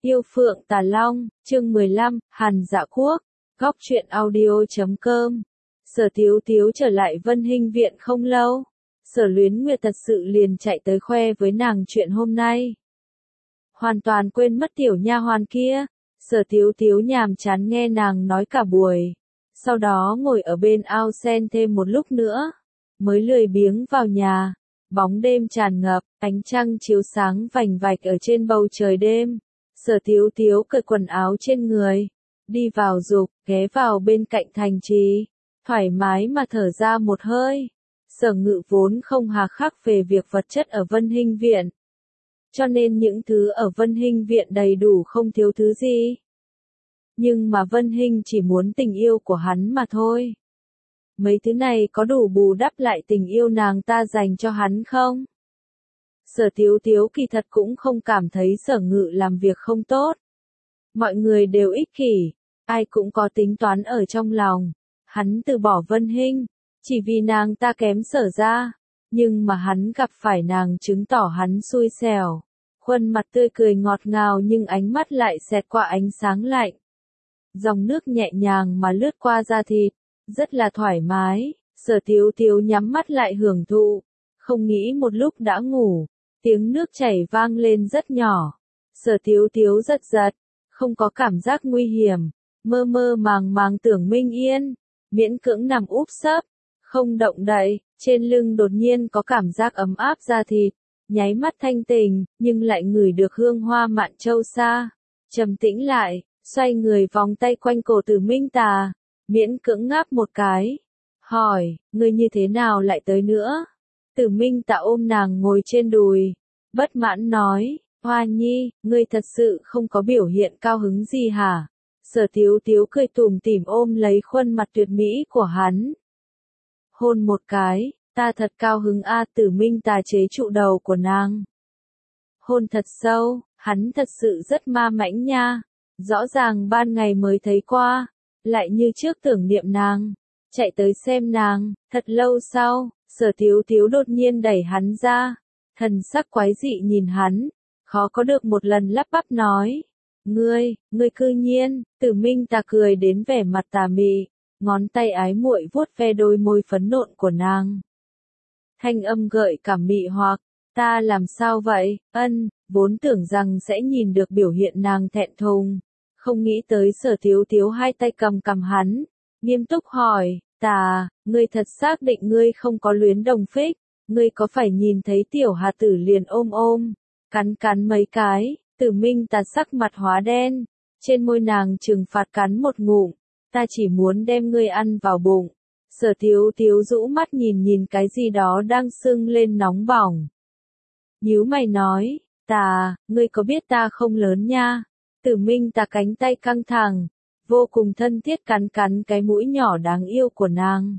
Yêu Phượng Tà Long, chương 15, Hàn Dạ Quốc, góc truyện audio.com. Sở Tiếu Tiếu trở lại Vân Hinh Viện không lâu, Sở Luyến Nguyệt thật sự liền chạy tới khoe với nàng chuyện hôm nay. Hoàn toàn quên mất tiểu nha hoàn kia, Sở Tiếu Tiếu nhàm chán nghe nàng nói cả buổi, sau đó ngồi ở bên ao sen thêm một lúc nữa, mới lười biếng vào nhà. Bóng đêm tràn ngập, ánh trăng chiếu sáng vành vạch ở trên bầu trời đêm. Sở Tiếu Tiếu cởi quần áo trên người, đi vào dục, ghé vào bên cạnh Thành Trì, thoải mái mà thở ra một hơi. Sở Ngự vốn không hà khắc về việc vật chất ở Vân Hinh Viện, cho nên những thứ ở Vân Hinh Viện đầy đủ không thiếu thứ gì. Nhưng mà Vân Hinh chỉ muốn tình yêu của hắn mà thôi. Mấy thứ này có đủ bù đắp lại tình yêu nàng ta dành cho hắn không? Sở Tiếu Tiếu kỳ thật cũng không cảm thấy Sở Ngự làm việc không tốt. Mọi người đều ích kỷ, ai cũng có tính toán ở trong lòng. Hắn từ bỏ Vân Hinh, chỉ vì nàng ta kém Sở ra. Nhưng mà hắn gặp phải nàng chứng tỏ hắn xui xẻo. Khuôn mặt tươi cười ngọt ngào nhưng ánh mắt lại xẹt qua ánh sáng lạnh. Dòng nước nhẹ nhàng mà lướt qua da thịt, rất là thoải mái. Sở Tiếu Tiếu nhắm mắt lại hưởng thụ, không nghĩ một lúc đã ngủ. Tiếng nước chảy vang lên rất nhỏ. Sở Tiếu Tiếu giật giật, không có cảm giác nguy hiểm, mơ mơ màng màng tưởng Minh Yên, miễn cưỡng nằm úp sấp, không động đậy, trên lưng đột nhiên có cảm giác ấm áp da thịt, nháy mắt thanh tình, nhưng lại ngửi được hương hoa mạn châu xa. Trầm tĩnh lại, xoay người vòng tay quanh cổ Tử Minh Tà, miễn cưỡng ngáp một cái, hỏi, ngươi như thế nào lại tới nữa? Tử Minh Tà ôm nàng ngồi trên đùi, bất mãn nói, Hoa Nhi, ngươi thật sự không có biểu hiện cao hứng gì hả? Sở Tiếu Tiếu cười tủm tỉm ôm lấy khuôn mặt tuyệt mỹ của hắn. Hôn một cái, ta thật cao hứng a. Tử Minh Tà chế trụ đầu của nàng. Hôn thật sâu, hắn thật sự rất ma mãnh nha. Rõ ràng ban ngày mới thấy qua, lại như trước tưởng niệm nàng, chạy tới xem nàng. Thật lâu sau, Sở Tiếu Tiếu đột nhiên đẩy hắn ra, thần sắc quái dị nhìn hắn, khó có được một lần lắp bắp nói, ngươi cư nhiên. Tử Minh Tà cười đến vẻ mặt tà mị, ngón tay ái muội vuốt ve đôi môi phấn nộn của nàng. Thanh âm gợi cảm mị hoặc, ta làm sao vậy? Vốn tưởng rằng sẽ nhìn được biểu hiện nàng thẹn thùng, không nghĩ tới Sở Tiếu Tiếu hai tay cầm cằm hắn, nghiêm túc hỏi, Tà, ngươi thật xác định ngươi không có luyến đồng phích, ngươi có phải nhìn thấy tiểu hà tử liền ôm, cắn mấy cái? Tử Minh Tà sắc mặt hóa đen, trên môi nàng trừng phạt cắn một ngụm, ta chỉ muốn đem ngươi ăn vào bụng. Sở Tiếu Tiếu rũ mắt nhìn cái gì đó đang sưng lên nóng bỏng. Nhíu mày nói, Tà, ngươi có biết ta không lớn nha? Tử Minh Tà cánh tay căng thẳng, vô cùng thân thiết cắn cái mũi nhỏ đáng yêu của nàng.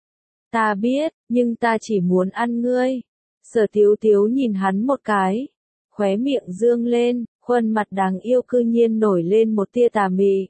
Ta biết, nhưng ta chỉ muốn ăn ngươi. Sở Tiếu Tiếu nhìn hắn một cái, khóe miệng dương lên, khuôn mặt đáng yêu cư nhiên nổi lên một tia tà mị.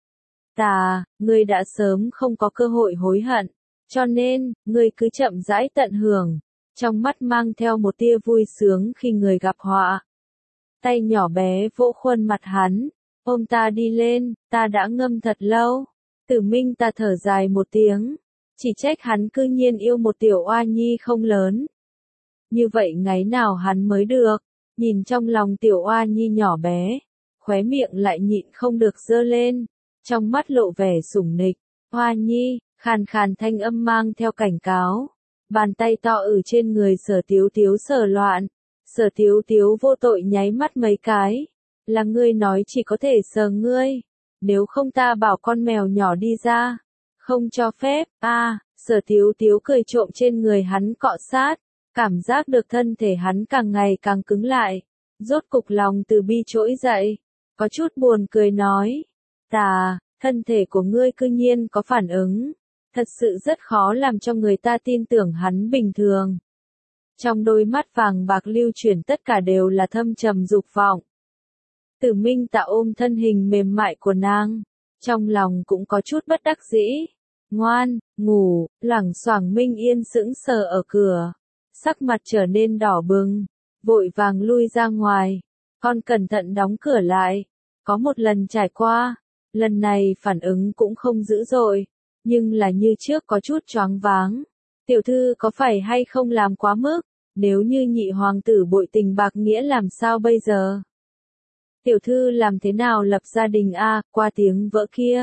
Tà, ngươi đã sớm không có cơ hội hối hận, cho nên, ngươi cứ chậm rãi tận hưởng, trong mắt mang theo một tia vui sướng khi người gặp họa. Tay nhỏ bé vỗ khuôn mặt hắn, ôm ta đi lên, ta đã ngâm thật lâu. Tử Minh Tà thở dài một tiếng, chỉ trách hắn cư nhiên yêu một tiểu oa nhi không lớn. Như vậy ngày nào hắn mới được, nhìn trong lòng tiểu oa nhi nhỏ bé, khóe miệng lại nhịn không được giơ lên, trong mắt lộ vẻ sủng nịch. Oa nhi, khàn khàn thanh âm mang theo cảnh cáo, bàn tay to ở trên người Sở Tiếu Tiếu sờ loạn. Sở Tiếu Tiếu vô tội nháy mắt mấy cái, là ngươi nói chỉ có thể sờ ngươi, nếu không ta bảo con mèo nhỏ đi ra, không cho phép. Sở Tiếu Tiếu cười trộm trên người hắn cọ sát, cảm giác được thân thể hắn càng ngày càng cứng lại, rốt cục lòng từ bi trỗi dậy, có chút buồn cười nói, Tà, thân thể của ngươi cư nhiên có phản ứng, thật sự rất khó làm cho người ta tin tưởng hắn bình thường. Trong đôi mắt vàng bạc lưu chuyển tất cả đều là thâm trầm dục vọng. Tử Minh Tà ôm thân hình mềm mại của nàng, trong lòng cũng có chút bất đắc dĩ. Ngoan, ngủ. Loảng xoảng Minh Yên sững sờ ở cửa, sắc mặt trở nên đỏ bừng, vội vàng lui ra ngoài. Con cẩn thận đóng cửa lại, có một lần trải qua, lần này phản ứng cũng không dữ dội, nhưng là như trước có chút choáng váng. Tiểu thư có phải hay không làm quá mức, nếu như nhị hoàng tử bội tình bạc nghĩa làm sao bây giờ? Tiểu thư làm thế nào lập gia đình a? Qua tiếng vỡ kia.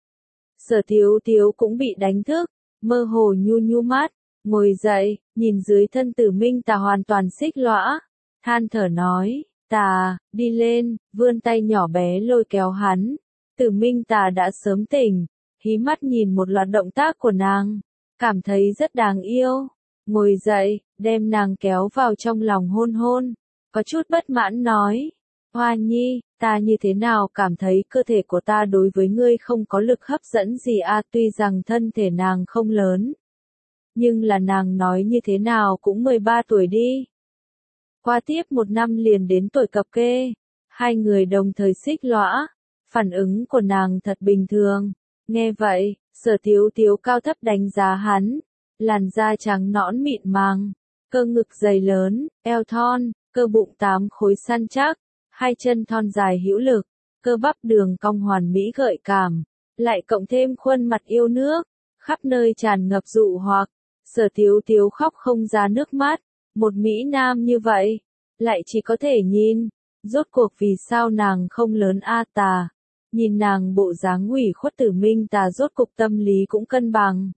Sở Tiếu Tiếu cũng bị đánh thức, mơ hồ nhu nhu mắt, ngồi dậy, nhìn dưới thân Tử Minh Tà hoàn toàn xích lõa, than thở nói, Tà, đi lên, vươn tay nhỏ bé lôi kéo hắn. Tử Minh Tà đã sớm tỉnh, hí mắt nhìn một loạt động tác của nàng, cảm thấy rất đáng yêu. Ngồi dậy, đem nàng kéo vào trong lòng hôn hôn, có chút bất mãn nói, Hoa Nhi, ta như thế nào cảm thấy cơ thể của ta đối với ngươi không có lực hấp dẫn gì a? Tuy rằng thân thể nàng không lớn, nhưng là nàng nói như thế nào cũng 13 tuổi đi. Qua tiếp 1 năm liền đến tuổi cập kê, hai người đồng thời xích lõa, phản ứng của nàng thật bình thường. Nghe vậy, Sở Tiếu Tiếu cao thấp đánh giá hắn, làn da trắng nõn mịn màng, cơ ngực dày lớn, eo thon, cơ bụng 8 khối săn chắc, hai chân thon dài hữu lực, cơ bắp đường cong hoàn mỹ gợi cảm, lại cộng thêm khuôn mặt yêu nước, khắp nơi tràn ngập dụ hoặc. Sở Tiếu Tiếu khóc không ra nước mắt, một mỹ nam như vậy, lại chỉ có thể nhìn, rốt cuộc vì sao nàng không lớn a? Tà, nhìn nàng bộ dáng ủy khuất Tử Minh Tà rốt cục tâm lý cũng cân bằng.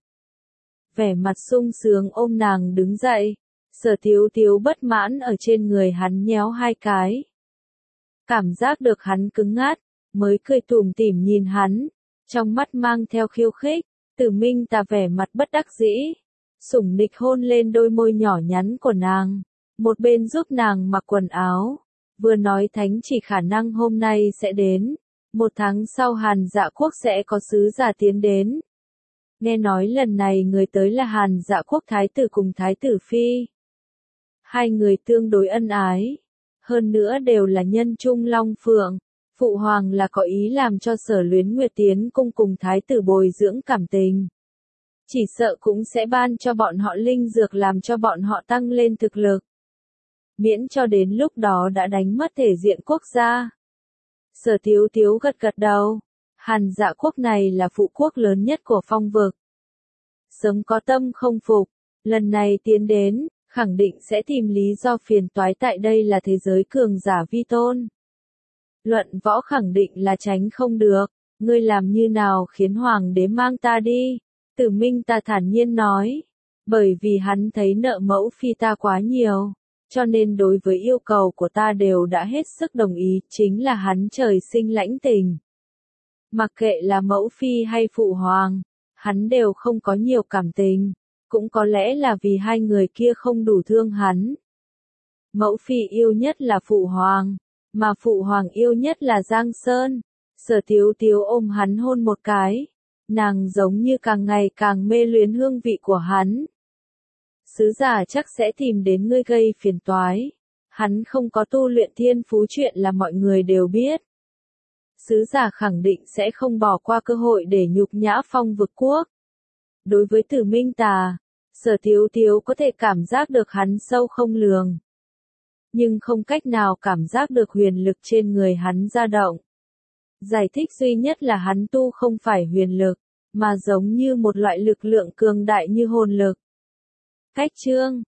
Vẻ mặt sung sướng ôm nàng đứng dậy, Sở Tiếu Tiếu bất mãn ở trên người hắn nhéo 2 cái. Cảm giác được hắn cứng ngắt, mới cười tủm tỉm nhìn hắn, trong mắt mang theo khiêu khích. Tử Minh Tà vẻ mặt bất đắc dĩ, sủng nịch hôn lên đôi môi nhỏ nhắn của nàng, một bên giúp nàng mặc quần áo, vừa nói thánh chỉ khả năng hôm nay sẽ đến, 1 tháng sau Hàn Dạ Quốc sẽ có sứ giả tiến đến. Nghe nói lần này người tới là Hàn Dạ Quốc thái tử cùng thái tử phi. Hai người tương đối ân ái, hơn nữa đều là nhân trung long phượng, phụ hoàng là có ý làm cho Sở Luyến Nguyệt tiến cung cùng thái tử bồi dưỡng cảm tình. Chỉ sợ cũng sẽ ban cho bọn họ linh dược làm cho bọn họ tăng lên thực lực. Miễn cho đến lúc đó đã đánh mất thể diện quốc gia. Sở Tiếu Tiếu gật gật đầu. Hàn Dạ Quốc này là phụ quốc lớn nhất của phong vực. Sớm có tâm không phục, lần này tiến đến, khẳng định sẽ tìm lý do phiền toái tại đây là thế giới cường giả vi tôn. Luận võ khẳng định là tránh không được, ngươi làm như nào khiến hoàng đế mang ta đi? Tử Minh Tà thản nhiên nói, bởi vì hắn thấy nợ mẫu phi ta quá nhiều, cho nên đối với yêu cầu của ta đều đã hết sức đồng ý, chính là hắn trời sinh lãnh tình. Mặc kệ là mẫu phi hay phụ hoàng, hắn đều không có nhiều cảm tình, cũng có lẽ là vì hai người kia không đủ thương hắn. Mẫu phi yêu nhất là phụ hoàng, mà phụ hoàng yêu nhất là Giang Sơn. Sở Tiếu Tiếu ôm hắn hôn một cái, nàng giống như càng ngày càng mê luyến hương vị của hắn. Sứ giả chắc sẽ tìm đến ngươi gây phiền toái. Hắn không có tu luyện thiên phú chuyện là mọi người đều biết. Sứ giả khẳng định sẽ không bỏ qua cơ hội để nhục nhã phong vực quốc. Đối với Tử Minh Tà, Sở Tiếu Tiếu có thể cảm giác được hắn sâu không lường, nhưng không cách nào cảm giác được huyền lực trên người hắn dao động. Giải thích duy nhất là hắn tu không phải huyền lực, mà giống như một loại lực lượng cường đại như hồn lực. Cách chương